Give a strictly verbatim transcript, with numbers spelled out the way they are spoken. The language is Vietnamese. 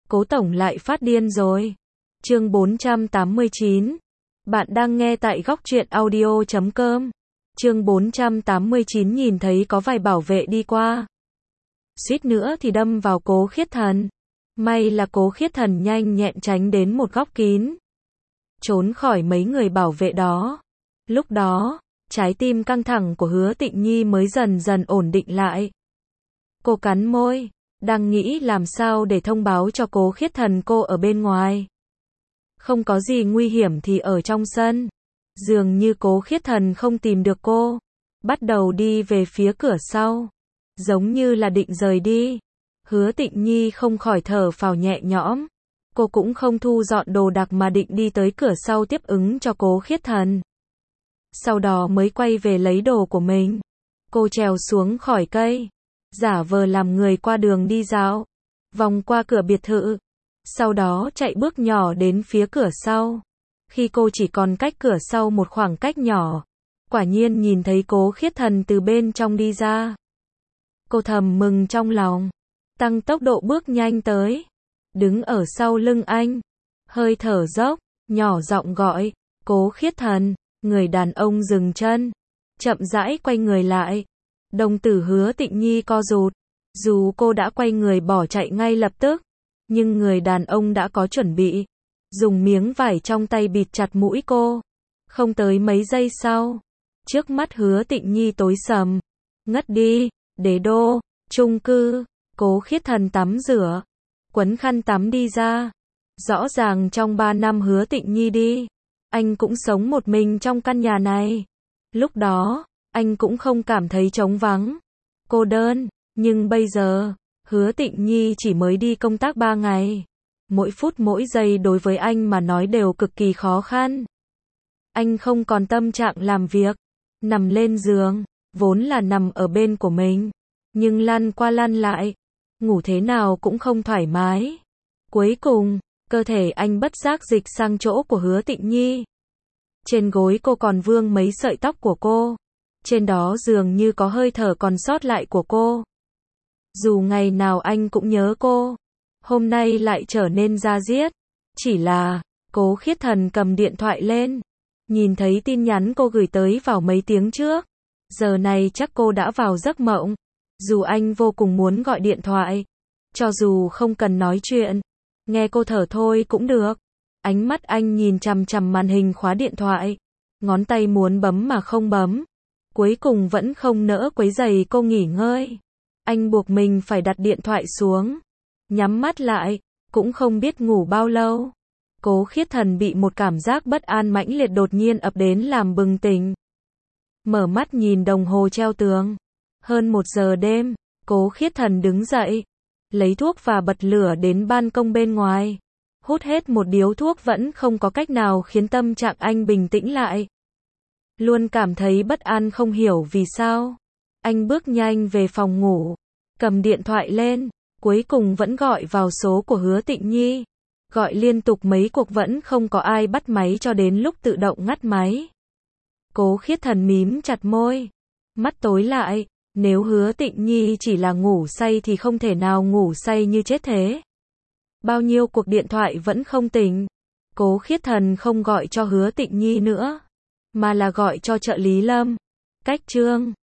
Cố tổng lại phát điên rồi. Chương bốn trăm tám mươi chín. Bạn đang nghe tại góc truyện audio chấm com. Chương bốn trăm tám mươi chín nhìn thấy có vài bảo vệ đi qua. Suýt nữa thì đâm vào Cố Khiết Thần. May là Cố Khiết Thần nhanh nhẹn tránh đến một góc kín. Trốn khỏi mấy người bảo vệ đó. Lúc đó, trái tim căng thẳng của Hứa Tịnh Nhi mới dần dần ổn định lại. Cô cắn môi, đang nghĩ làm sao để thông báo cho Cố Khiết Thần cô ở bên ngoài. Không có gì nguy hiểm thì ở trong sân. Dường như Cố Khiết Thần không tìm được cô. Bắt đầu đi về phía cửa sau. Giống như là định rời đi. Hứa Tịnh Nhi không khỏi thở phào nhẹ nhõm. Cô cũng không thu dọn đồ đạc mà định đi tới cửa sau tiếp ứng cho Cố Khiết Thần. Sau đó mới quay về lấy đồ của mình. Cô trèo xuống khỏi cây. Giả vờ làm người qua đường đi dạo. Vòng qua cửa biệt thự. Sau đó chạy bước nhỏ đến phía cửa sau. Khi cô chỉ còn cách cửa sau một khoảng cách nhỏ. Quả nhiên nhìn thấy Cố Khiết Thần từ bên trong đi ra. Cô thầm mừng trong lòng. Tăng tốc độ bước nhanh tới. Đứng ở sau lưng anh. Hơi thở dốc. Nhỏ giọng gọi. Cố Khiết Thần. Người đàn ông dừng chân. Chậm rãi quay người lại. Đồng tử Hứa Tịnh Nhi co rụt. Dù cô đã quay người bỏ chạy ngay lập tức. Nhưng người đàn ông đã có chuẩn bị. Dùng miếng vải trong tay bịt chặt mũi cô. Không tới mấy giây sau. Trước mắt Hứa Tịnh Nhi tối sầm. Ngất đi. Đế đô. Chung cư. Cố Khiết Thần tắm rửa. Quấn khăn tắm đi ra. Rõ ràng trong ba năm Hứa Tịnh Nhi đi. Anh cũng sống một mình trong căn nhà này. Lúc đó, anh cũng không cảm thấy trống vắng, cô đơn. Nhưng bây giờ, Hứa Tịnh Nhi chỉ mới đi công tác ba ngày. Mỗi phút mỗi giây đối với anh mà nói đều cực kỳ khó khăn. Anh không còn tâm trạng làm việc. Nằm lên giường, vốn là nằm ở bên của mình. Nhưng lăn qua lăn lại, ngủ thế nào cũng không thoải mái. Cuối cùng, cơ thể anh bất giác dịch sang chỗ của Hứa Tịnh Nhi. Trên gối cô còn vương mấy sợi tóc của cô. Trên đó dường như có hơi thở còn sót lại của cô. Dù ngày nào anh cũng nhớ cô. Hôm nay lại trở nên da diết. Chỉ là, Cố Khiết Thần cầm điện thoại lên. Nhìn thấy tin nhắn cô gửi tới vào mấy tiếng trước. Giờ này chắc cô đã vào giấc mộng. Dù anh vô cùng muốn gọi điện thoại. Cho dù không cần nói chuyện. Nghe cô thở thôi cũng được. Ánh mắt anh nhìn chằm chằm màn hình khóa điện thoại. Ngón tay muốn bấm mà không bấm. Cuối cùng vẫn không nỡ quấy rầy cô nghỉ ngơi. Anh buộc mình phải đặt điện thoại xuống. Nhắm mắt lại. Cũng không biết ngủ bao lâu. Cố Khiết Thần bị một cảm giác bất an mãnh liệt đột nhiên ập đến làm bừng tỉnh. Mở mắt nhìn đồng hồ treo tường. Hơn một giờ đêm. Cố Khiết Thần đứng dậy. Lấy thuốc và bật lửa đến ban công bên ngoài. Hút hết một điếu thuốc vẫn không có cách nào khiến tâm trạng anh bình tĩnh lại. Luôn cảm thấy bất an không hiểu vì sao. Anh bước nhanh về phòng ngủ. Cầm điện thoại lên. Cuối cùng vẫn gọi vào số của Hứa Tịnh Nhi. Gọi liên tục mấy cuộc vẫn không có ai bắt máy cho đến lúc tự động ngắt máy. Cố Khiết Thần mím chặt môi. Mắt tối lại. Nếu Hứa Tịnh Nhi chỉ là ngủ say thì không thể nào ngủ say như chết thế. Bao nhiêu cuộc điện thoại vẫn không tỉnh. Cố Khiết Thần không gọi cho Hứa Tịnh Nhi nữa. Mà là gọi cho trợ lý Lâm. Cách Trương.